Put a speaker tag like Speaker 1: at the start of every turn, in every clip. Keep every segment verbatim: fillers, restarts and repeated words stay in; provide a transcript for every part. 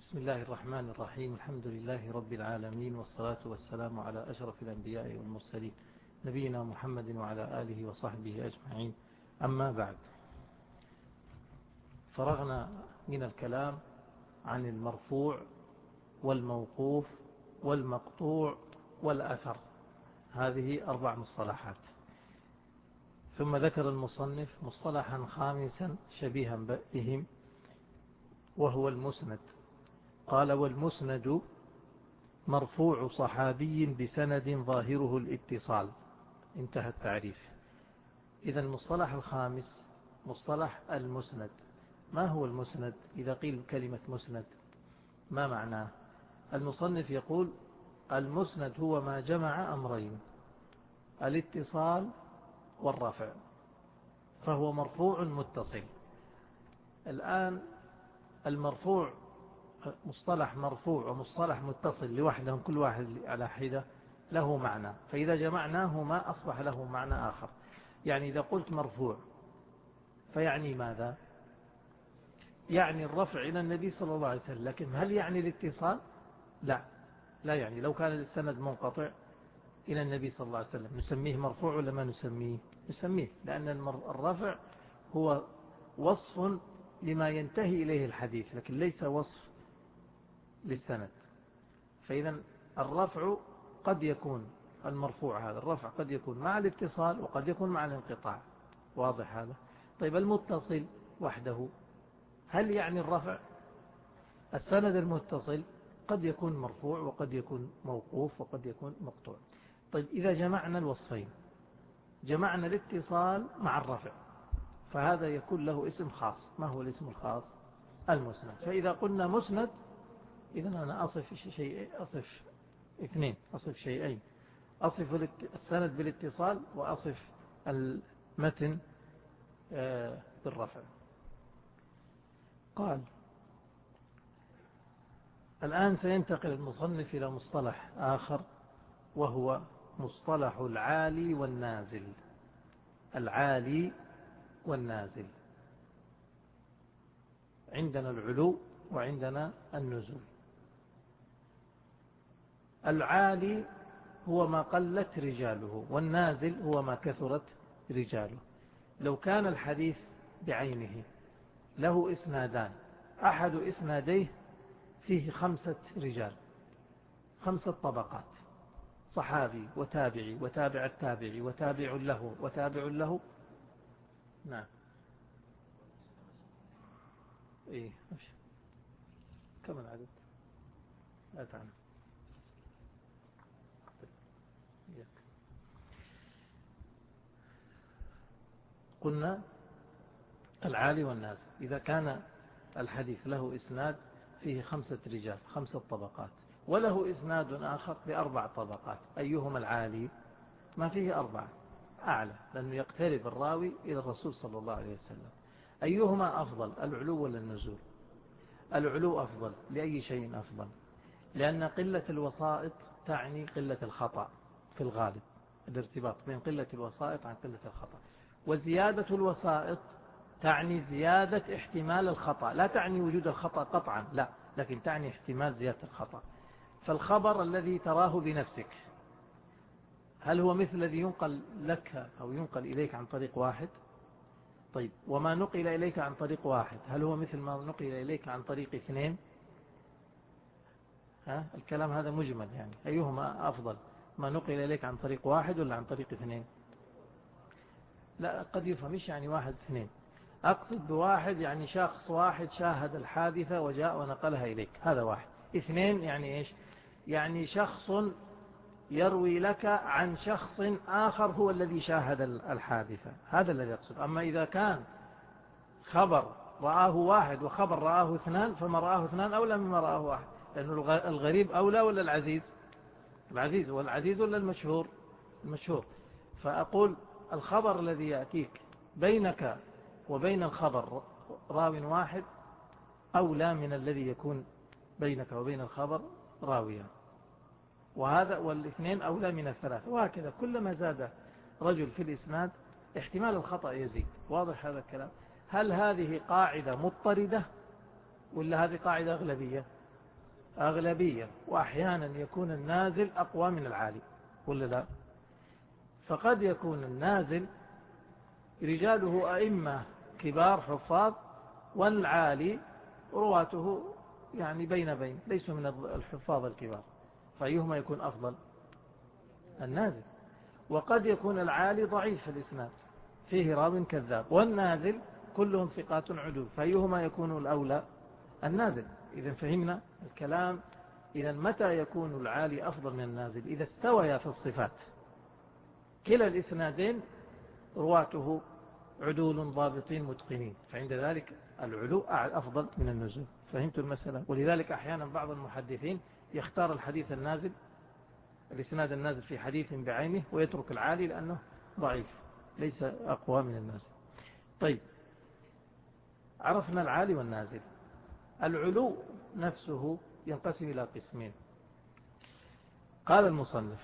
Speaker 1: بسم الله الرحمن الرحيم. الحمد لله رب العالمين، والصلاة والسلام على أشرف الأنبياء والمرسلين نبينا محمد وعلى آله وصحبه أجمعين. أما بعد، فرغنا من الكلام عن المرفوع والموقوف والمقطوع والأثر، هذه أربع مصطلحات. ثم ذكر المصنف مصطلحا خامسا شبيها بهم، وهو المسند. قال: والمسند مرفوع صحابي بسند ظاهره الاتصال. انتهى التعريف. إذا المصطلح الخامس مصطلح المسند. ما هو المسند؟ إذا قيل كلمة مسند ما معناه؟ المصنف يقول: المسند هو ما جمع أمرين، الاتصال والرفع، فهو مرفوع متصل. الآن المرفوع مصطلح مرفوع ومصطلح متصل لوحدهم، كل واحد على حدة له معنى، فإذا جمعناهما أصبح له معنى آخر. يعني إذا قلت مرفوع فيعني ماذا؟ يعني الرفع إلى النبي صلى الله عليه وسلم، لكن هل يعني الاتصال؟ لا لا يعني. لو كان السند منقطع إلى النبي صلى الله عليه وسلم نسميه مرفوع ولا ما نسميه؟ نسميه، لأن الرفع هو وصف لما ينتهي إليه الحديث، لكن ليس وصف للسند. فإذا الرفع قد يكون المرفوع، هذا الرفع قد يكون مع الاتصال وقد يكون مع الانقطاع. واضح هذا؟ طيب المتصل وحده هل يعني الرفع؟ السند المتصل قد يكون مرفوع وقد يكون موقوف وقد يكون مقطوع. طيب إذا جمعنا الوصفين، جمعنا الاتصال مع الرفع، فهذا يكون له اسم خاص. ما هو الاسم الخاص؟ المسند. فإذا قلنا مسند، إذن أنا أصف شيء أصف اثنين أصف شيئين، أصف السند بالاتصال وأصف المتن بالرفع. قال: الآن سينتقل المصنف إلى مصطلح آخر، وهو مصطلح العالي والنازل. العالي والنازل، عندنا العلو وعندنا النزول. العالي هو ما قلت رجاله، والنازل هو ما كثرت رجاله. لو كان الحديث بعينه له إسنادان، أحد إسناديه فيه خمسة رجال، خمسة طبقات، صحابي وتابعي وتابع التابعي وتابع له وتابع له. نعم. إيه كم العدد؟ لا تعلم. قلنا العالي والنازل. إذا كان الحديث له إسناد فيه خمسة رجال، خمسة طبقات، وله إسناد آخر بأربع طبقات، أيهما العالي؟ ما فيه أربعة، أعلى، لأنه يقترب الراوي إلى الرسول صلى الله عليه وسلم. أيهما أفضل، العلو ولا النزول؟ العلو أفضل. لأي شيء أفضل؟ لأن قلة الوسائط تعني قلة الخطأ في الغالب، الارتباط بين قلة الوسائط عن قلة الخطأ. وزيادة الوسائط تعني زيادة احتمال الخطأ، لا تعني وجود الخطأ قطعا، لا، لكن تعني احتمال زيادة الخطأ. فالخبر الذي تراه بنفسك هل هو مثل الذي ينقل لك أو ينقل إليك عن طريق واحد؟ طيب، وما نقل إليك عن طريق واحد هل هو مثل ما نقل إليك عن طريق اثنين؟ ها؟ الكلام هذا مجمل، يعني أيهما أفضل، ما نقل إليك عن طريق واحد ولا عن طريق اثنين؟ لا، قد يفهمش يعني واحد اثنين. أقصد بواحد يعني شخص واحد شاهد الحادثة وجاء ونقلها إليك، هذا واحد. اثنين يعني إيش؟ يعني شخص يروي لك عن شخص آخر هو الذي شاهد الحادثة، هذا الذي أقصد. أما إذا كان خبر رآه واحد وخبر رآه اثنان، فما رآه اثنان أولى مما رآه واحد، لأنه الغريب أولى ولا العزيز؟ العزيز. والعزيز ولا المشهور؟ المشهور. فأقول الخبر الذي يأتيك بينك وبين الخبر راو واحد أولى من الذي يكون بينك وبين الخبر راويان، وهذا والاثنين أولى من الثلاثة، وهكذا كلما زاد رجل في الإسناد احتمال الخطأ يزيد. واضح هذا الكلام؟ هل هذه قاعدة مضطردة ولا هذه قاعدة أغلبية؟ أغلبية، وأحيانا يكون النازل أقوى من العالي ولا لا؟ فقد يكون النازل رجاله أئمة كبار حفاظ، والعالي رواته يعني بين بين ليسوا من الحفاظ الكبار، فأيهما يكون أفضل؟ النازل. وقد يكون العالي ضعيف في الإسناد فيه راو كذاب، والنازل كلهم ثقات عدول، فأيهما يكون الأولى؟ النازل. إذا فهمنا الكلام. إذا متى يكون العالي أفضل من النازل؟ إذا استويا في الصفات، كلا الإسنادين رواته عدول ضابطين متقنين، فعند ذلك العلو أفضل من النزول. فهمت المسألة؟ ولذلك أحيانا بعض المحدثين يختار الحديث النازل، الإسناد النازل في حديث بعينه، ويترك العالي لأنه ضعيف ليس أقوى من النازل. طيب، عرفنا العالي والنازل. العلو نفسه ينقسم إلى قسمين. قال المصنف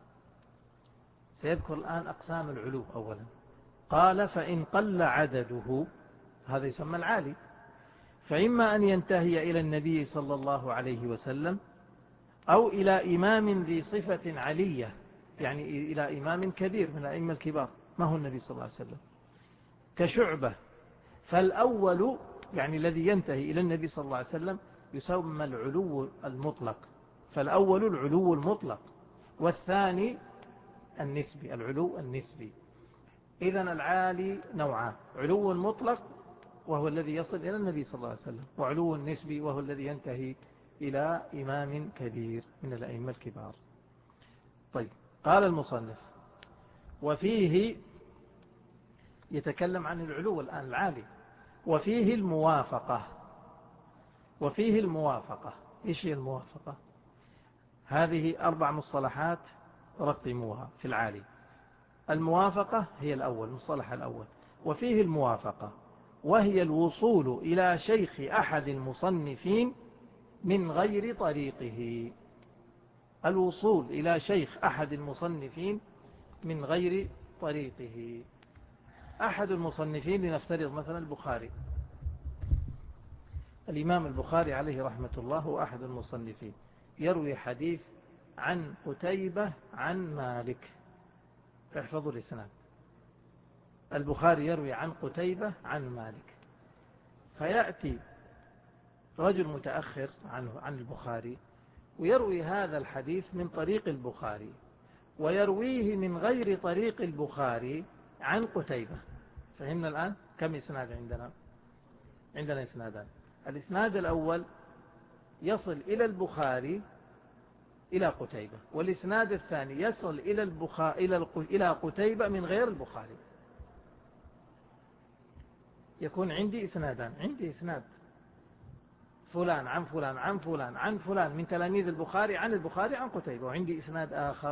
Speaker 1: سيذكر الآن أقسام العلو. أولا قال: فإن قل عدده، هذا يسمى العالي، فإما أن ينتهي إلى النبي صلى الله عليه وسلم، أو إلى إمام ذي صفة علية، يعني إلى إمام كبير من الأئمة الكبار، ما هو النبي صلى الله عليه وسلم، كشعبة. فالأول يعني الذي ينتهي إلى النبي صلى الله عليه وسلم يسمى العلو المطلق، فالأول العلو المطلق، والثاني النسبي، العلو النسبي. إذن العالي نوعان: علو مطلق وهو الذي يصل إلى النبي صلى الله عليه وسلم، وعلو النسبي وهو الذي ينتهي إلى إمام كبير من الأئمة الكبار. طيب، قال المصنف: وفيه، يتكلم عن العلو الآن العالي، وفيه الموافقة. وفيه الموافقة، إيش هي الموافقة؟ هذه أربع مصطلحات رقموها في العالي. الموافقة هي الأول، مصطلح الأول. وفيه الموافقة، وهي الوصول إلى شيخ أحد المصنفين من غير طريقه. الوصول إلى شيخ أحد المصنفين من غير طريقه. أحد المصنفين، لنفترض مثلا البخاري، الإمام البخاري عليه رحمة الله هو أحد المصنفين، يروي حديث عن قتيبة عن مالك. احفظوا الإسناد: البخاري يروي عن قتيبة عن مالك، فيأتي رجل متأخر عنه عن البخاري ويروي هذا الحديث من طريق البخاري، ويرويه من غير طريق البخاري عن قتيبة. فهمنا الآن كم إسناد عندنا؟ عندنا إسنادان. الإسناد الأول يصل إلى البخاري إلى قتيبة، والإسناد الثاني يصل إلى البخاري إلى إلى قتيبة من غير البخاري. يكون عندي إسنادان، عندي إسناد فلان عن فلان عن فلان عن فلان من تلاميذ البخاري عن البخاري عن قتيبة، وعندي إسناد آخر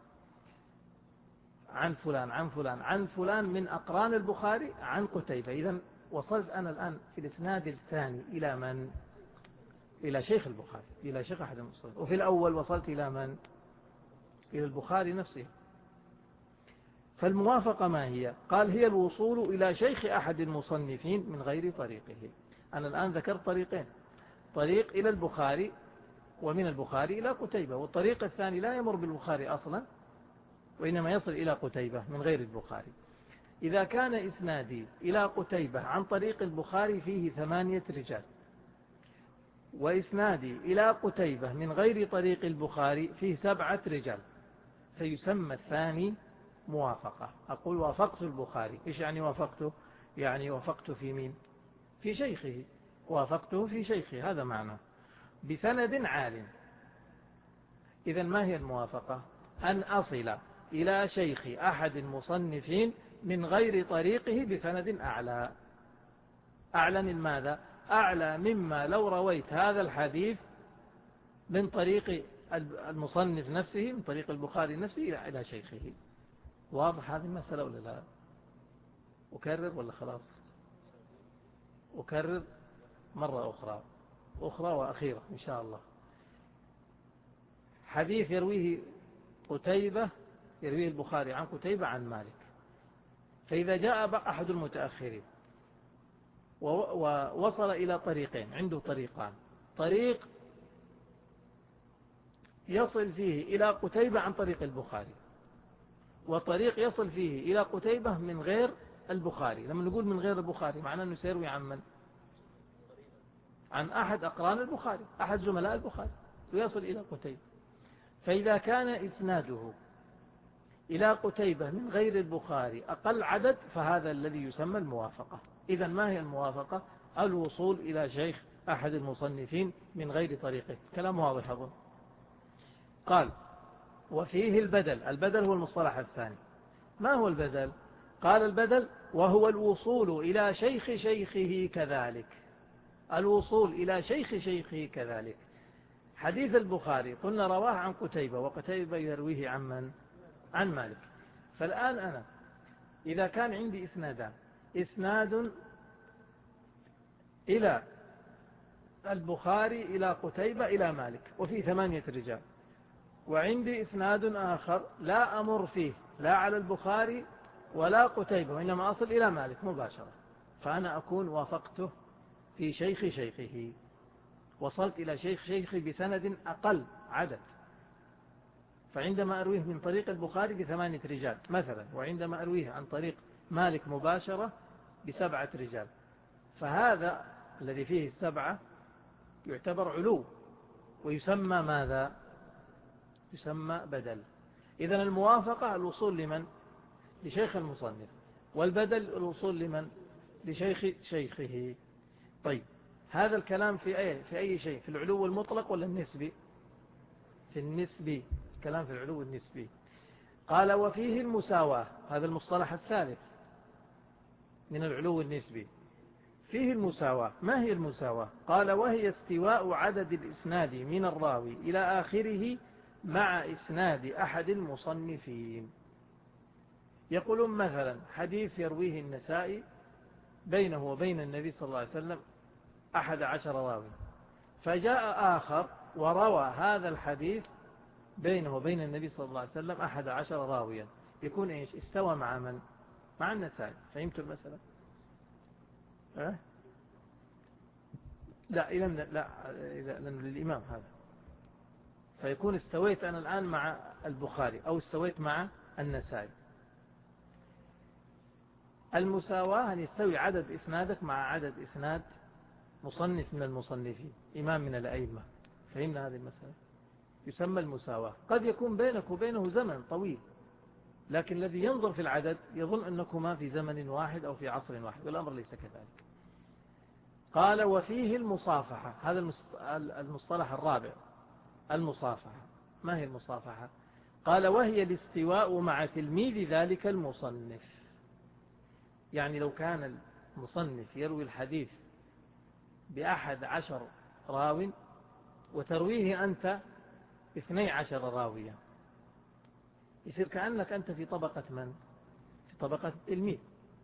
Speaker 1: عن فلان عن فلان عن فلان من أقران البخاري عن قتيبة. إذن وصلت أنا الآن في الإسناد الثاني إلى من؟ إلى شيخ البخاري، إلى شيخ أحد المصنفين. وفي الأول وصلت إلى من؟ إلى البخاري نفسه. فالموافقة ما هي؟ قال: هي الوصول إلى شيخ أحد المصنفين من غير طريقه. أنا الآن ذكرت طريقين: طريق إلى البخاري، ومن البخاري إلى قتيبة، والطريق الثاني لا يمر بالبخاري أصلا، وإنما يصل إلى قتيبة من غير البخاري. إذا كان إسنادي إلى قتيبة عن طريق البخاري فيه ثمانية رجال، وإسنادي إلى قتيبة من غير طريق البخاري فيه سبعة رجال، فيسمى الثاني موافقة. أقول وافقت البخاري، إيش يعني وافقته؟ يعني وافقت في مين؟ في شيخه، وافقته في شيخه، هذا معنى بسند عال. إذن ما هي الموافقة؟ أن أصل إلى شيخ أحد المصنفين من غير طريقه بسند أعلى. أعلى من ماذا؟ أعلى مما لو رويت هذا الحديث من طريق المصنف نفسه، من طريق البخاري نفسه إلى شيخه. واضح هذه المسألة ولا لا؟ أكرر ولا خلاص؟ أكرر مرة أخرى أخرى وأخيرة إن شاء الله. حديث يرويه قتيبة، يرويه البخاري عن قتيبة عن مالك، فإذا جاء أحد المتأخرين ووصل إلى طريقين، عنده طريقان: طريق يصل فيه إلى قتيبة عن طريق البخاري، وطريق يصل فيه إلى قتيبة من غير البخاري. لما نقول من غير البخاري معناه أنه سيروي عن من؟ عن أحد أقران البخاري، أحد زملاء البخاري، ويصل إلى قتيبة. فإذا كان إسناده إلى قتيبة من غير البخاري أقل عدد فهذا الذي يسمى الموافقة. إذن ما هي الموافقة؟ الوصول إلى شيخ أحد المصنفين من غير طريقه. كلام واضح أظن. قال وفيه البدل. البدل هو المصطلح الثاني. ما هو البدل؟ قال البدل وهو الوصول إلى شيخ شيخه كذلك. الوصول إلى شيخ شيخه كذلك. حديث البخاري قلنا رواه عن قتيبة، وقتيبة يرويه عن من؟ عن مالك. فالآن أنا إذا كان عندي إسنادان، إسناد إلى البخاري إلى قتيبة إلى مالك وفي ثمانية رجال، وعندي إسناد آخر لا أمر فيه لا على البخاري ولا قتيبة وإنما أصل إلى مالك مباشرة، فأنا أكون وافقته في شيخ شيخه، وصلت إلى شيخ شيخي بسند أقل عدد. فعندما أرويه من طريق البخاري بثمانية رجال مثلا، وعندما أرويه عن طريق مالك مباشرة بسبعة رجال، فهذا الذي فيه السبعة يعتبر علو ويسمى ماذا؟ يسمى بدل. إذن الموافقة الوصول لمن؟ لشيخ المصنف، والبدل الوصول لمن؟ لشيخ شيخه. طيب هذا الكلام في أي, في أي شيء؟ في العلو المطلق ولا النسبي؟ في النسبي. الكلام في العلو النسبي. قال وفيه المساواة. هذا المصطلح الثالث من العلو النسبي. فيه المساواة. ما هي المساواة؟ قال وهي استواء عدد الإسناد من الراوي إلى آخره مع إسناد أحد المصنفين. يقولون مثلا حديث يرويه النسائي بينه وبين النبي صلى الله عليه وسلم أحد عشر راوي، فجاء آخر وروى هذا الحديث بينه وبين النبي صلى الله عليه وسلم أحد عشر راويا، يكون إيش؟ استوى مع من؟ مع النسائي. فهمتوا المسألة؟ أه؟ لا إذن لا لأنه للإمام هذا، فيكون استويت أنا الآن مع البخاري أو استويت مع النسائي. المساواة أن يستوي عدد إسنادك مع عدد إسناد مصنف من المصنفين، إمام من الأئمة. فهمنا هذه المسألة؟ يسمى المساواة. قد يكون بينك وبينه زمن طويل، لكن الذي ينظر في العدد يظن أنكما في زمن واحد أو في عصر واحد، والأمر ليس كذلك. قال وفيه المصافحة. هذا المصطلح الرابع، المصافحة. ما هي المصافحة؟ قال وهي الاستواء مع تلميذ ذلك المصنف. يعني لو كان المصنف يروي الحديث بأحد عشر راو وترويه أنت اثني عشر راويا، يصير كأنك أنت في طبقة من؟ في طبقة التلميذ.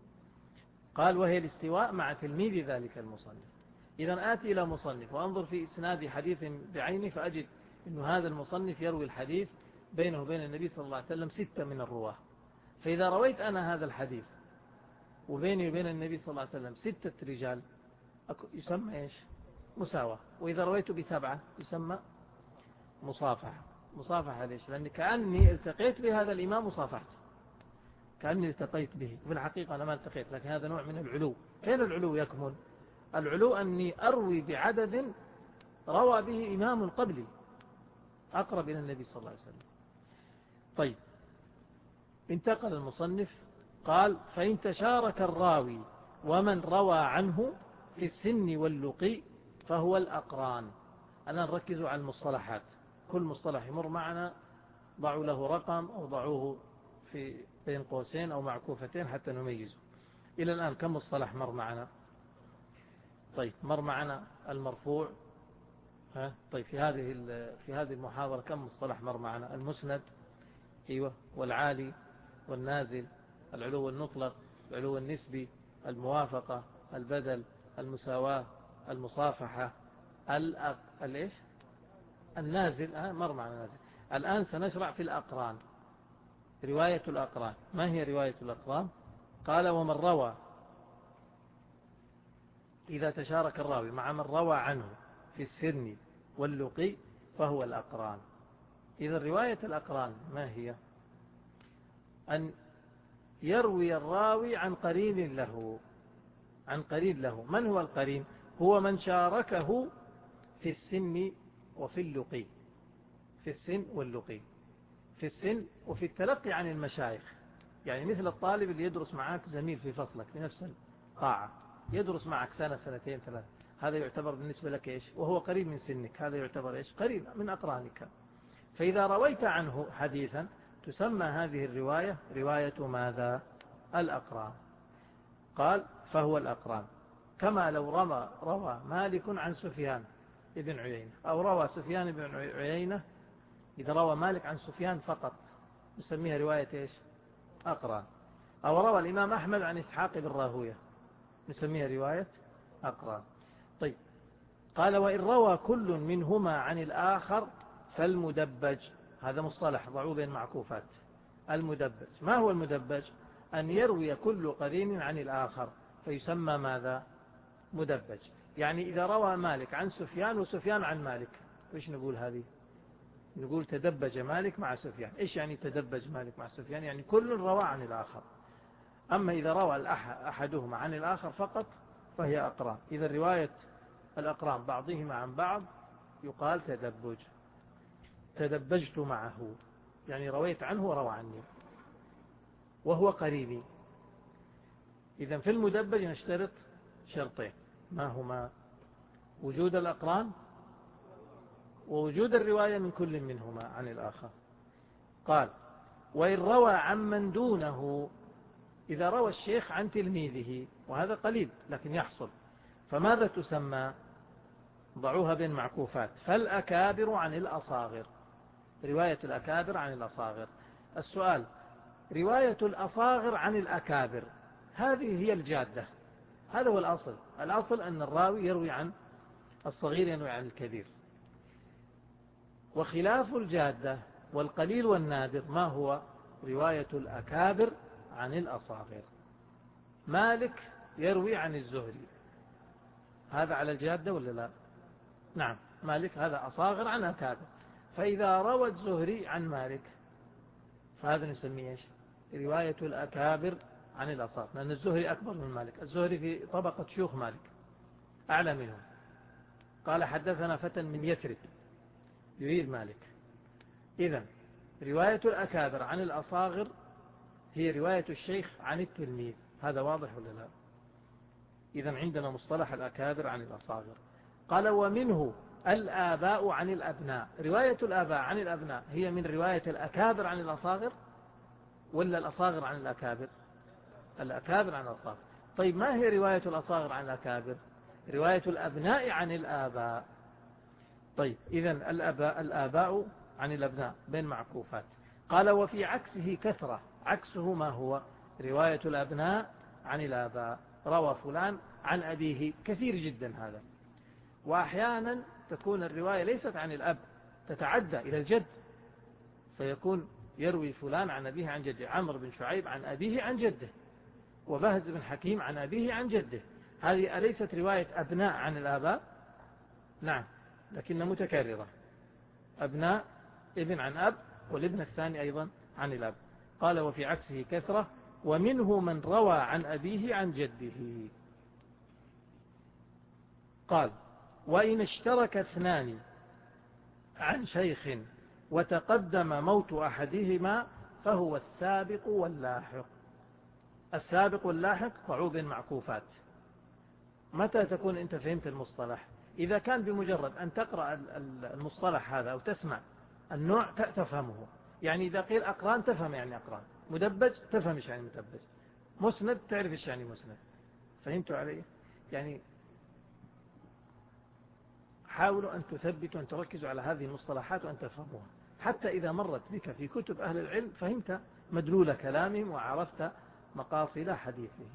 Speaker 1: قال وهي الاستواء مع تلميذ ذلك المصنف. إذا آتي إلى مصنف وأنظر في إسناد حديث بعينه فأجد أن هذا المصنف يروي الحديث بينه وبين النبي صلى الله عليه وسلم ستة من الرواه. فإذا رويت أنا هذا الحديث وبيني وبين النبي صلى الله عليه وسلم ستة رجال يسمى إيش؟ مساواة. وإذا رويت بسبعة يسمى مصافحة. مصافحة ليش؟ لأن كأني التقيت بهذا الإمام مصافحته، كأني التقيت به. في الحقيقة أنا ما التقيت، لكن هذا نوع من العلو. فين العلو يكمن؟ العلو أني أروي بعدد روى به إمام قبلي أقرب إلى النبي صلى الله عليه وسلم. طيب انتقل المصنف قال فإن تشارك الراوي ومن روى عنه في السن واللقي فهو الأقران. الآن ركزوا على المصطلحات، كل مصطلح يمر معنا ضعوا له رقم أو ضعوه في بين قوسين أو معكوفتين حتى نميزه. إلى الآن كم مصطلح مر معنا؟ طيب مر معنا المرفوع. ها طيب في هذه في هذه المحاضرة كم مصطلح مر معنا؟ المسند، ايوه، والعالي والنازل، العلو المطلق، العلو النسبي، الموافقة، البدل، المساواة، المصافحة، الايش النازل. ها مر معنا نازل. الآن سنشرع في الأقران. رواية الأقران. ما هي رواية الأقران؟ قال ومن روى، إذا تشارك الراوي مع من روى عنه في السن واللقي فهو الأقران. إذا رواية الأقران ما هي؟ أن يروي الراوي عن قرين له، عن قرين له. من هو القرين؟ هو من شاركه في السن وفي اللقي، في السن واللقي، في السن وفي التلقي عن المشايخ. يعني مثل الطالب اللي يدرس معك زميل في فصلك في نفس القاعة، يدرس معك سنة سنتين ثلاث، هذا يعتبر بالنسبة لك إيش؟ وهو قريب من سنك، هذا يعتبر إيش؟ قريب من أقرانك. فإذا رويت عنه حديثا تسمى هذه الرواية رواية ماذا؟ الأقران. قال فهو الأقران. كما لو روى, روى مالك عن سفيان ابن عيينة، أو روى سفيان بن عيينة، إذا روى مالك عن سفيان فقط نسميها رواية إيش؟ أقران. أو روى الإمام أحمد عن إسحاق بن راهوية نسميها رواية أقران. طيب، قال وإن روى كل منهما عن الآخر فالمدبج. هذا مصطلح ضعوه بين معكوفات. المدبج، ما هو المدبج؟ أن يروي كل قرين عن الآخر فيسمى ماذا؟ مدبج. يعني إذا روى مالك عن سفيان وسفيان عن مالك، إيش نقول هذه؟ نقول تدبج مالك مع سفيان. إيش يعني تدبج مالك مع سفيان؟ يعني كل روى عن الآخر. أما إذا روى أحدهما عن الآخر فقط فهي أقران. إذا رواية الأقران بعضهما عن بعض يقال تدبج. تدبجت معه، يعني رويت عنه وروى عني وهو قريبي. إذا في المدبج نشترط شرطين، ما هما؟ وجود الأقران ووجود الرواية من كل منهما عن الآخر. قال وإن روى عمن دونه، إذا روى الشيخ عن تلميذه، وهذا قليل لكن يحصل، فماذا تسمى؟ ضعوها بين معكوفات. فالأكابر عن الأصاغر، رواية الأكابر عن الأصاغر. السؤال، رواية الأصاغر عن الأكابر هذه هي الجادة، هذا هو الأصل. الأصل أن الراوي يروي عن الصغير يروي عن الكبير. وخلاف الجادة والقليل والنادر ما هو؟ رواية الأكابر عن الأصاغر. مالك يروي عن الزهري، هذا على الجادة ولا لا؟ نعم، مالك هذا أصاغر عن أكابر. فإذا روى الزهري عن مالك فهذا نسميه إيش؟ رواية الأكابر عن الأصاغر، لأن الزهري أكبر من مالك. الزهري في طبقة شيوخ مالك، أعلى منهم. قال حدثنا فتى من يثرب يريد مالك. إذن رواية الأكابر عن الأصاغر هي رواية الشيخ عن التلميذ. هذا واضح ولا لا؟ إذن عندنا مصطلح الأكابر عن الأصاغر. قال ومنه الآباء عن الأبناء. رواية الآباء عن الأبناء هي من رواية الأكابر عن الأصاغر ولا الأصاغر عن الأكابر؟ الأكابر عن الأصاغر. طيب، ما هي رواية الأصاغر عن الأكابر؟ رواية الأبناء عن الآباء. طيب، إذن الآباء, الآباء عن الأبناء بين معكوفات. قال وفي عكسه كثرة. عكسه ما هو؟ رواية الأبناء عن الآباء. روى فلان عن أبيه، كثير جدا هذا. وأحيانا تكون الرواية ليست عن الأب، تتعدى إلى الجد، فيكون يروي فلان عن أبيه عن جده. عمرو بن شعيب عن أبيه عن جده، وبهز بن حكيم عن أبيه عن جده. هذه أليست رواية أبناء عن الآباء؟ نعم، لكن متكررة. أبناء ابن عن أب، والابن الثاني أيضا عن الأب. قال وفي عكسه كثرة، ومنه من روى عن أبيه عن جده. قال وإن اشترك اثنان عن شيخ وتقدم موت أحدهما فهو السابق واللاحق. السابق واللاحق ضعوف معكوفات. متى تكون أنت فهمت المصطلح؟ إذا كان بمجرد أن تقرأ المصطلح هذا أو تسمع النوع تفهمه. يعني إذا قيل أقران تفهم يعني أقران، مدبج تفهم إيش يعني مدبج، مسند تعرف إيش يعني مسند. فهمتوا علي؟ يعني حاولوا أن تثبتوا أن تركزوا على هذه المصطلحات وأن تفهموها، حتى إذا مرت بك في كتب أهل العلم فهمت مدلول كلامهم وعرفت مقاصد حديثهم.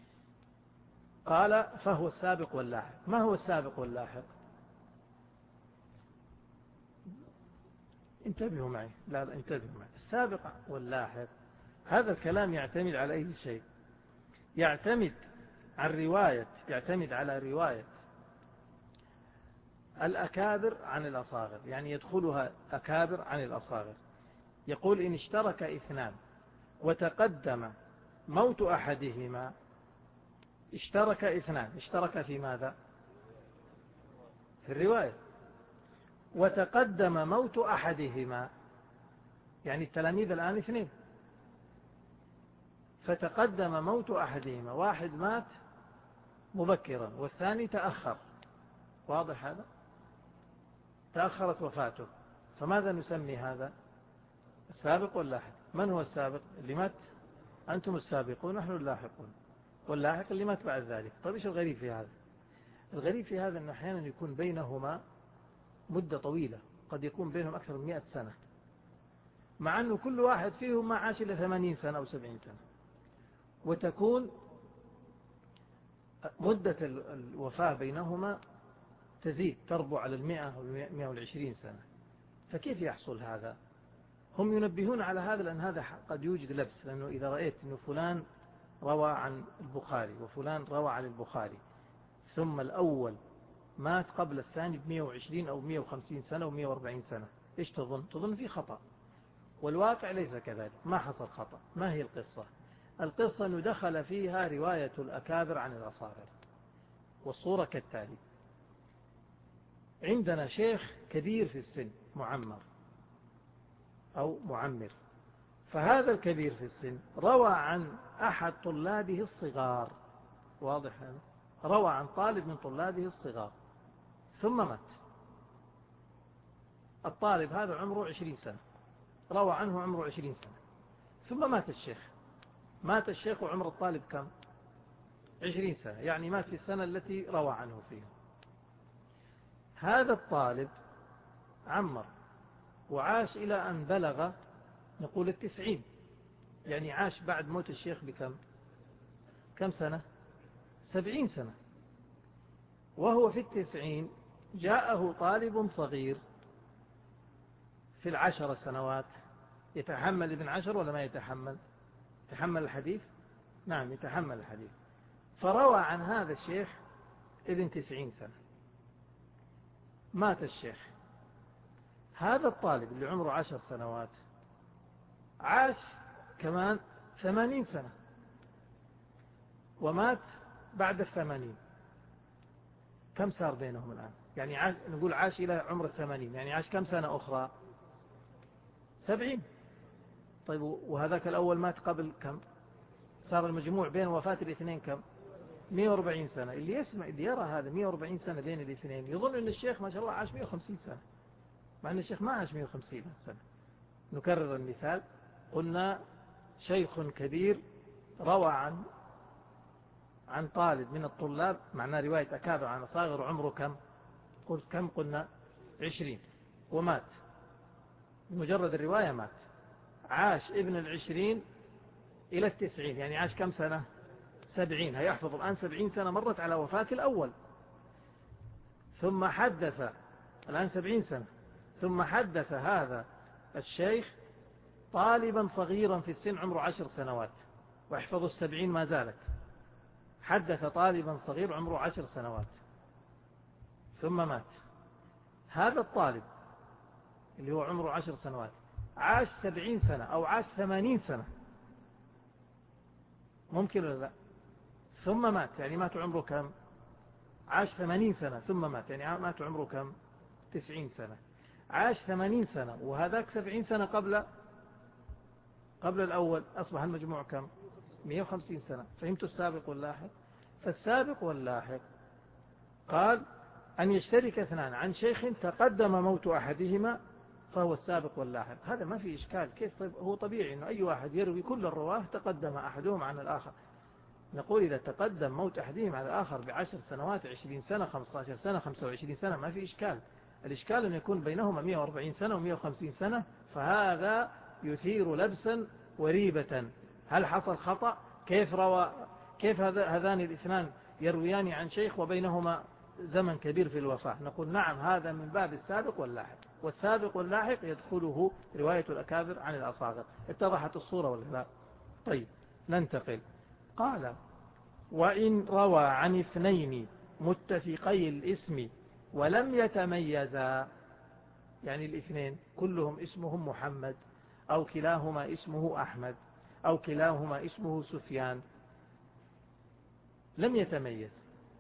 Speaker 1: قال فهو السابق واللاحق. ما هو السابق واللاحق؟ انتبهوا معي، لا لا انتبهوا معي. السابق واللاحق هذا الكلام يعتمد على أي شيء؟ يعتمد على الرواية، يعتمد على رواية الأكابر عن الأصاغر، يعني يدخلها أكابر عن الأصاغر. يقول إن اشترك اثنان وتقدم موت أحدهما، اشترك اثنان، اشترك في ماذا؟ في الرواية. وتقدم موت أحدهما، يعني التلاميذ الآن اثنين، فتقدم موت أحدهما، واحد مات مبكرا والثاني تأخر، واضح هذا؟ تأخرت وفاته، فماذا نسمي هذا؟ السابق واللاحق. من هو السابق؟ اللي مات، أنتم السابقون نحن اللاحقون، واللاحق اللي مات بعد ذلك. طيب إيش الغريب في هذا؟ الغريب في هذا أنه أحيانا يكون بينهما مدة طويلة، قد يكون بينهم أكثر من مئة سنة، مع أنه كل واحد فيهم ما عاش إلى ثمانين سنة أو سبعين سنة، وتكون مدة الوفاة بينهما تزيد، تربو على المئة أو المئة والعشرين سنة. فكيف يحصل هذا؟ هم ينبهون على هذا لأن هذا قد يوجد لبس، لأنه إذا رأيت أنه فلان روى عن البخاري وفلان روى عن البخاري، ثم الأول مات قبل الثاني بمئة وعشرين أو مئة وخمسين سنة أو مئة وأربعين سنة، إيش تظن؟ تظن في خطأ، والواقع ليس كذلك، ما حصل خطأ. ما هي القصة؟ القصة أنه دخل فيها رواية الأكابر عن الأصاغر. والصورة كالتالي: عندنا شيخ كبير في السن معمر أو معمر، فهذا الكبير في السن روى عن أحد طلابه الصغار، واضح هذا؟ روى عن طالب من طلابه الصغار ثم مات. الطالب هذا عمره عشرين سنة، روى عنه عمره عشرين سنة، ثم مات الشيخ. مات الشيخ وعمر الطالب كم؟ عشرين سنة، يعني مات في السنة التي روى عنه فيها. هذا الطالب عمر وعاش إلى أن بلغ نقول التسعين، يعني عاش بعد موت الشيخ بكم؟ كم سنة؟ سبعين سنة. وهو في التسعين جاءه طالب صغير في العشر سنوات، يتحمل ابن عشر ولا ما يتحمل؟ يتحمل الحديث؟ نعم يتحمل الحديث. فروى عن هذا الشيخ ابن تسعين سنة. مات الشيخ، هذا الطالب اللي عمره عشر سنوات عاش كمان ثمانين سنة ومات بعد الثمانين. كم صار بينهم الآن؟ يعني عاش، نقول عاش إلى عمر الثمانين، يعني عاش كم سنة أخرى؟ سبعين. طيب وهذاك الأول مات قبل كم؟ صار المجموع بين وفاة الاثنين كم؟ مئة وأربعين سنة. اللي يسمع اللي يرى هذا مئة وأربعين سنة بين الاثنين يظن أن الشيخ ما شاء الله عاش مئة وخمسين سنة، مع أن الشيخ ما عاش مئة وخمسين سنة. نكرر المثال: قلنا شيخ كبير روى عن عن طالب من الطلاب، معناه رواية أكابر عن أصاغر، عمره كم؟ قلت كم؟ قلنا عشرين، ومات بمجرد الرواية مات. عاش ابن العشرين إلى التسعين، يعني عاش كم سنة؟ سبعين. هيحفظ الآن سبعين سنة مرت على وفاة الأول. ثم حدث الآن سبعين سنة، ثم حدث هذا الشيخ طالبا صغيرا في السن عمره عشر سنوات، واحفظوا السبعين ما زالت. حدث طالبا صغير عمره عشر سنوات ثم مات. هذا الطالب اللي هو عمره عشر سنوات عاش سبعين سنة أو عاش ثمانين سنة، ممكن ولا لا؟ ثم مات، يعني مات عمره كم؟ عاش ثمانين سنة ثم مات، يعني مات عمره كم؟ تسعين سنة. عاش ثمانين سنة وهذاك سبعين سنة قبل قبل الأول، أصبح المجموع كم؟ مئة وخمسين سنة. فهمتوا السابق واللاحق؟ فالسابق واللاحق قال أن يشترك اثنان عن شيخ تقدم موت أحدهما فهو السابق واللاحق. هذا ما في إشكال. كيف؟ طيب هو طبيعي أنه أي واحد يروي كل الرواه تقدم أحدهم عن الآخر. نقول إذا تقدم موت أحدهم على الآخر بعشر سنوات، عشرين سنة، خمسة عشر سنة، خمسة وعشرين سنة، ما في إشكال. الإشكال أن يكون بينهما مئة وأربعين سنة ومئة وخمسين سنة، فهذا يثير لبسا وريبة. هل حصل خطأ؟ كيف روى كيف هذان الاثنان يرويان عن شيخ وبينهما زمن كبير في الوفاة؟ نقول نعم، هذا من باب السابق واللاحق، والسابق واللاحق يدخله رواية الأكابر عن الأصاغر. اتضحت الصورة ولا لا؟ طيب ننتقل. قال: وإن روى عن اثنين متفقي الاسم ولم يتميزا، يعني الاثنين كلهم اسمهم محمد، أو كلاهما اسمه أحمد، أو كلاهما اسمه سفيان، لم يتميز.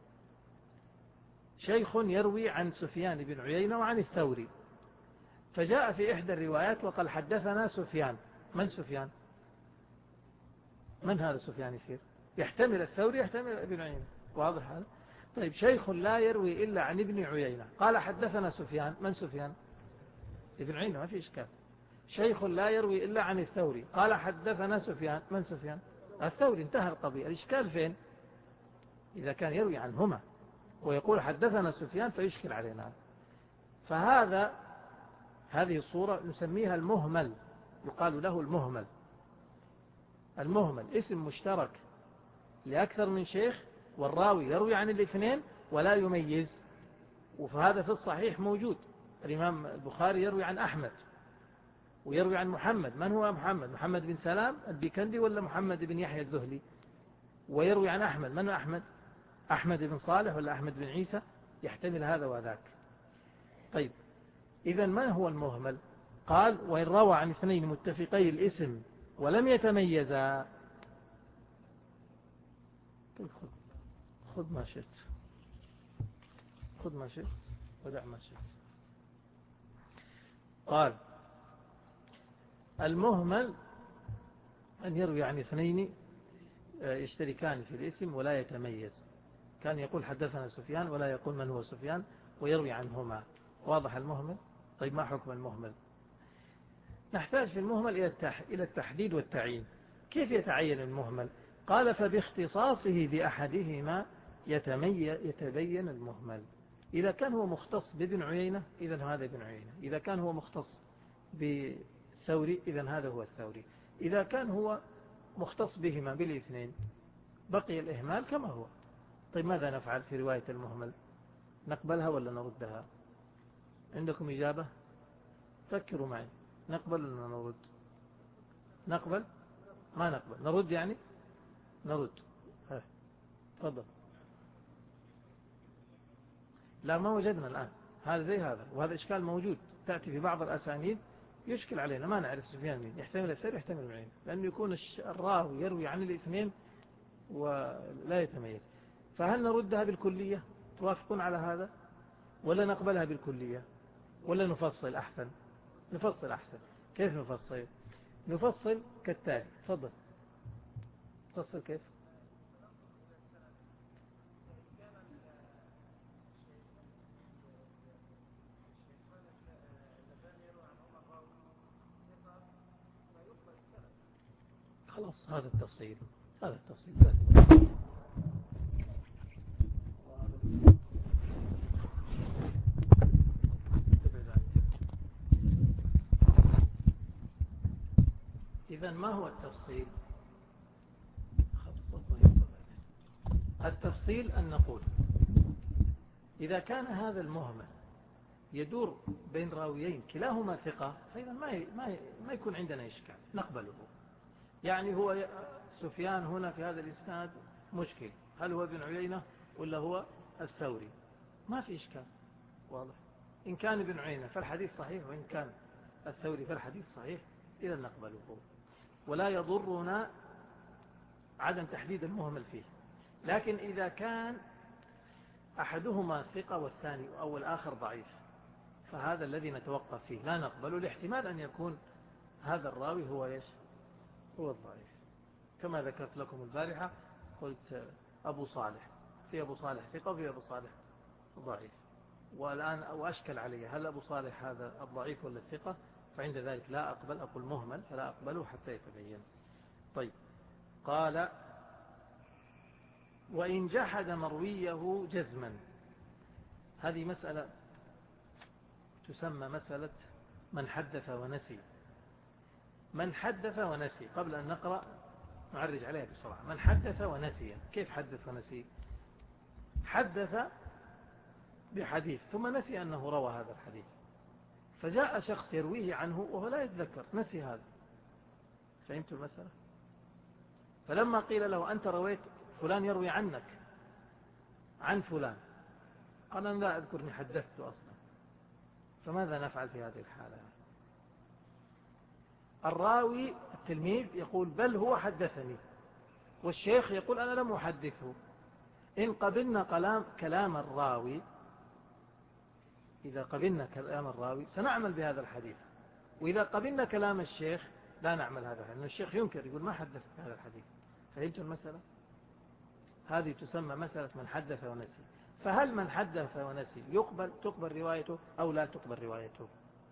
Speaker 1: شيخ يروي عن سفيان بن عيينة وعن الثوري، فجاء في إحدى الروايات وقال حدثنا سفيان. من سفيان؟ من هذا سفيان يصير؟ يحتمل الثوري يحتمل ابن عيينة، واضح هذا؟ طيب شيخ لا يروي إلا عن ابن عيينة قال حدثنا سفيان، من سفيان؟ ابن عيينة، ما في إشكال. شيخ لا يروي إلا عن الثوري قال حدثنا سفيان، من سفيان؟ الثوري، انتهى القضية. الإشكال فين؟ إذا كان يروي عنهما ويقول حدثنا سفيان فيشكل علينا. فهذا هذه الصورة نسميها المهمل، يقال له المهمل. المهمل اسم مشترك لأكثر من شيخ، والراوي يروي عن الاثنين ولا يميز. وفهذا في الصحيح موجود. الإمام البخاري يروي عن أحمد ويروي عن محمد. من هو محمد؟ محمد بن سلام البيكندي ولا محمد بن يحيى الذهلي؟ ويروي عن أحمد. من أحمد؟ أحمد بن صالح ولا أحمد بن عيسى؟ يحتمل هذا وذاك. طيب إذا ما هو المهمل؟ قال وإن روى عن اثنين متفقي الاسم ولم يتميزا. خذ ما شئت، خذ ما شئت ودع ما شئت. قال المهمل أن يروي عن اثنين يشتركان في الاسم ولا يتميز. كان يقول حدثنا سفيان ولا يقول من هو سفيان ويروي عنهما. واضح المهمل؟ طيب ما حكم المهمل؟ نحتاج في المهمل إلى التحديد والتعيين. كيف يتعين المهمل؟ قال فباختصاصه بأحدهما يتبين المهمل. إذا كان هو مختص بابن عيينة إذن هذا ابن عيينة، إذا كان هو مختص بالثوري إذن هذا هو الثوري، إذا كان هو مختص بهما بالاثنين بقي الإهمال كما هو. طيب ماذا نفعل في رواية المهمل؟ نقبلها ولا نردها؟ عندكم إجابة؟ فكروا معي. نقبل ولا نرد؟ نقبل؟ ما نقبل، نرد يعني؟ نرد. ها تفضل. لا ما وجدنا الآن هذا زي هذا، وهذا إشكال موجود. تأتي في بعض الأسانيد يشكل علينا، ما نعرف سفيان مين، يحتمل الثاني يحتمل العين، لأنه يكون الراوي يروي عن الاثنين ولا يتميز. فهل نردها بالكلية؟ توافقون على هذا؟ ولا نقبلها بالكلية؟ ولا نفصل أحسن؟ نفصل أحسن. كيف نفصل؟ نفصل كالتالي. تفضل. نفصل كيف؟ خلاص هذا التفصيل، هذا التفصيل إذن ما هو التفصيل؟ التفصيل أن نقول إذا كان هذا المهمل يدور بين راويين كلاهما ثقة فإذا ما ما ما يكون عندنا إشكال، نقبله. يعني هو سفيان هنا في هذا الإسناد مشكل، هل هو ابن عيينة ولا هو الثوري؟ ما في إشكال، واضح. إن كان ابن عيينة فالحديث صحيح، وإن كان الثوري فالحديث صحيح، إذا نقبله. ولا يضرنا عدم تحديد المهمل فيه. لكن إذا كان أحدهما ثقة والثاني أو الآخر ضعيف فهذا الذي نتوقف فيه، لا نقبله لاحتمال أن يكون هذا الراوي هو إيش؟ هو الضعيف. كما ذكرت لكم البارحة قلت أبو صالح، في أبو صالح ثقة وفي أبو صالح ضعيف، والآن وأشكل علي هل أبو صالح هذا الضعيف ولا الثقة؟ فعند ذلك لا أقبل، أقول مهمل فلا أقبله حتى يتبين. طيب قال وإن جحد مرويه جزما. هذه مسألة تسمى مسألة من حدث ونسي. من حدث ونسي، قبل أن نقرأ نعرج عليها بسرعة. من حدث ونسي، كيف حدث ونسي؟ حدث بحديث ثم نسي أنه روى هذا الحديث، فجاء شخص يرويه عنه وهو لا يتذكر، نسي هذا. فهمت المسألة؟ فلما قيل له أنت رويت فلان يروي عنك عن فلان، قال أنا لا أذكرني حدثت أصلا، فماذا نفعل في هذه الحالة؟ الراوي التلميذ يقول بل هو حدثني، والشيخ يقول أنا لم أحدثه. إن قبلنا كلام كلام الراوي إذا قبلنا كلام الراوي سنعمل بهذا الحديث، وإذا قبلنا كلام الشيخ لا نعمل هذا الحديث، لأن الشيخ ينكر يقول ما حدث هذا الحديث. فهمت المسألة؟ هذه تسمى مسألة من حدث ونسي. فهل من حدث ونسي يقبل تقبل روايته أو لا تقبل روايته؟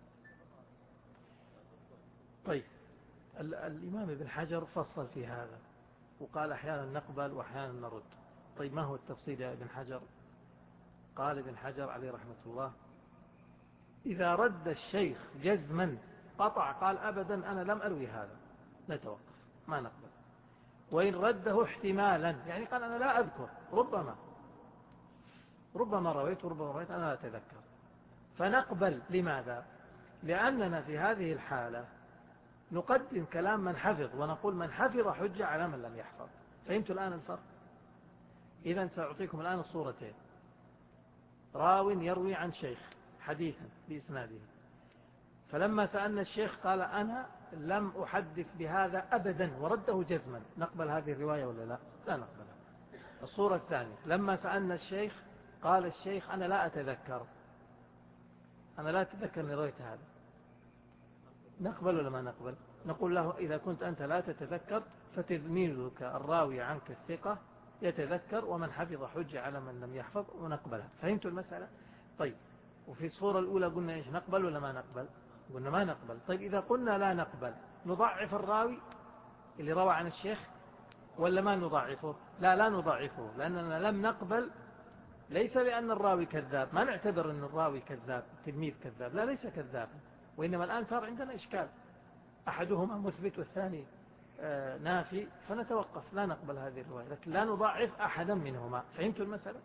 Speaker 1: طيب الإمام ابن حجر فصل في هذا وقال أحيانا نقبل وأحيانا نرد. طيب ما هو التفصيل يا ابن حجر؟ قال ابن حجر عليه رحمة الله إذا رد الشيخ جزما قطع قال أبدا أنا لم أروي هذا نتوقف ما نقبل. وإن رده احتمالا يعني قال أنا لا أذكر ربما ربما رويت وربما رويت أنا لا أتذكر فنقبل. لماذا؟ لأننا في هذه الحالة نقدم كلام من حفظ ونقول من حفظ حجة على من لم يحفظ. فهمت الآن الفرق؟ إذن سأعطيكم الآن الصورتين. راو يروي عن شيخ حديثا بإسناده، فلما سألنا الشيخ قال أنا لم أحدث بهذا أبدا ورده جزما، نقبل هذه الرواية ولا لا؟ لا نقبلها. الصورة الثانية لما سألنا الشيخ قال الشيخ أنا لا أتذكر أنا لا أتذكر أني رويت هذا، نقبل ولا ما نقبل؟ نقول له إذا كنت أنت لا تتذكر فتلميذك الراوي عنك الثقة يتذكر ومن حفظ حجة على من لم يحفظ ونقبلها. فهمت المسألة؟ طيب وفي الصورة الأولى قلنا إيش نقبل ولا ما نقبل؟ قلنا ما نقبل. طيب إذا قلنا لا نقبل نضعف الراوي اللي روى عن الشيخ ولا ما نضعفه؟ لا لا نضعفه، لأننا لم نقبل ليس لأن الراوي كذاب، ما نعتبر أن الراوي كذاب تلميذ كذاب، لا ليس كذاب، وإنما الآن صار عندنا إشكال أحدهما مثبت والثاني نافي فنتوقف لا نقبل هذه الرواية، لكن لا نضعف أحدا منهما. فهمت المسألة؟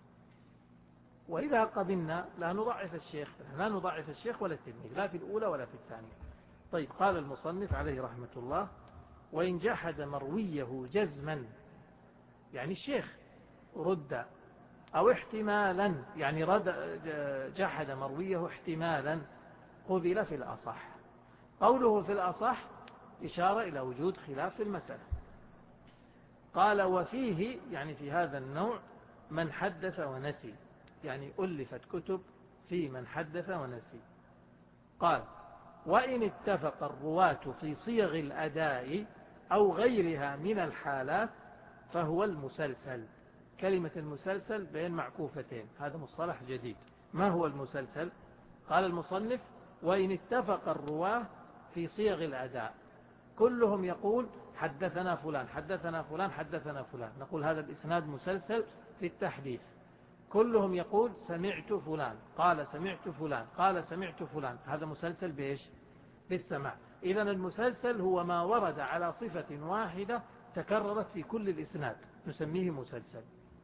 Speaker 1: وإذا قبلنا لا نضعف الشيخ لا نضعف الشيخ ولا التلميذ لا في الأولى ولا في الثانية. طيب قال المصنف عليه رحمة الله وإن جحد مرويه جزما يعني الشيخ رد أو احتمالا يعني رد جحد مرويه احتمالا قبل في الأصح. قوله في الأصح إشارة إلى وجود خلاف في المسألة. قال وفيه يعني في هذا النوع من حدث ونسي، يعني ألفت كتب في من حدث ونسي. قال وإن اتفق الرواة في صيغ الأداء أو غيرها من الحالات فهو المسلسل. كلمة المسلسل بين معكوفتين، هذا مصطلح جديد. ما هو المسلسل؟ قال المصنف وإن اتفق الرواة في صيغ الأداء كلهم يقول حدثنا فلان حدثنا فلان حدثنا فلان، نقول هذا الإسناد مسلسل في التحديث. كلهم يقول سمعت فلان قال سمعت فلان قال سمعت فلان، هذا مسلسل بإيش؟ بالسماع. إذن المسلسل هو ما ورد على صفة واحدة تكررت في كل الإسناد نسميه مسلسل.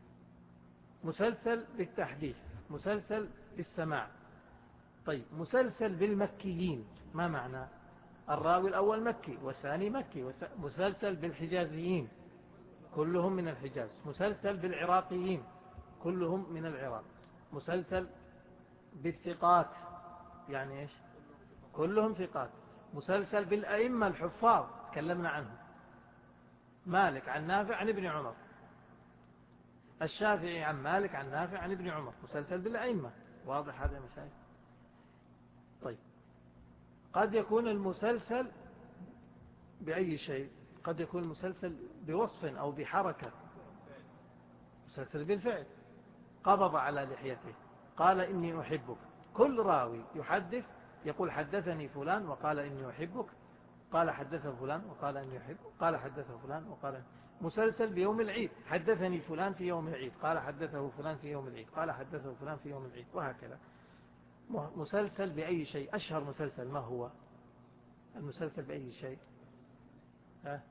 Speaker 1: مسلسل بالتحديث، مسلسل بالسماع. طيب مسلسل بالمكيين ما معنى؟ الراوي الأول مكي والثاني مكي. مسلسل بالحجازيين كلهم من الحجاز. مسلسل بالعراقيين كلهم من العراق. مسلسل بالثقات يعني إيش؟ كلهم ثقات. مسلسل بالأئمة الحفاظ تكلمنا عنه، مالك عن نافع عن ابن عمر، الشافعي عن مالك عن نافع عن ابن عمر، مسلسل بالأئمة. واضح هذا يا مشايخ؟ طيب قد يكون المسلسل بأي شيء، قد يكون المسلسل بوصف أو بحركة. مسلسل بالفعل، قبض على لحيته قال إني أحبك. كل راوي يحدث يقول حدثني فلان وقال إني أحبك، قال حدثه فلان وقال إني أحبك، قال حدثه فلان وقال. مسلسل بيوم العيد حدثني فلان في يوم العيد قال حدثه فلان في يوم العيد قال حدثه فلان في يوم العيد، وهكذا. مسلسل بأي شيء. أشهر مسلسل ما هو المسلسل بأي شيء؟ ها؟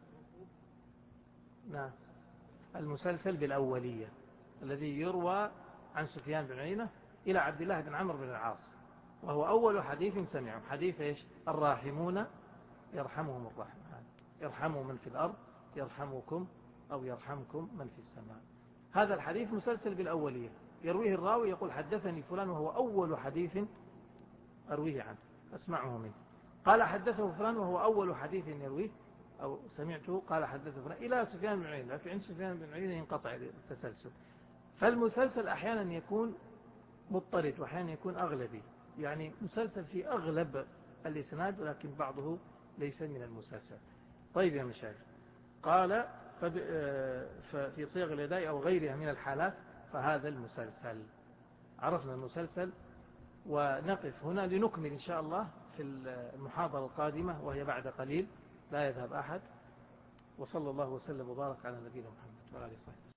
Speaker 1: نعم المسلسل بالأولية الذي يروى عن سفيان بن عيينة إلى عبد الله بن عمرو بن العاص، وهو أول حديث سمعه. حديث إيش؟ الراحمون يرحمهم الرحمن يرحموا من في الأرض يرحمكم أو يرحمكم من في السماء. هذا الحديث مسلسل بالأولية. يرويه الراوي يقول حدثني فلان وهو أول حديث أرويه عنه أسمعه منه. قال حدثه فلان وهو أول حديث يرويه أو سمعته قال حدثه فلان إلى سفيان بن عيينة، لكن عند سفيان بن عيينة ينقطع التسلسل. فالمسلسل أحيانا يكون مضطرد وأحيانا يكون أغلبي، يعني مسلسل في أغلب الإسناد ولكن بعضه ليس من المسلسل. طيب يا مشايخ، قال ففي صيغ الأداء أو غيرها من الحالات فهذا المسلسل. عرفنا المسلسل، ونقف هنا لنكمل إن شاء الله في المحاضرة القادمة وهي بعد قليل، لا يذهب أحد. وصلى الله وسلم وبارك على نبينا محمد وعلى آله وصحبه.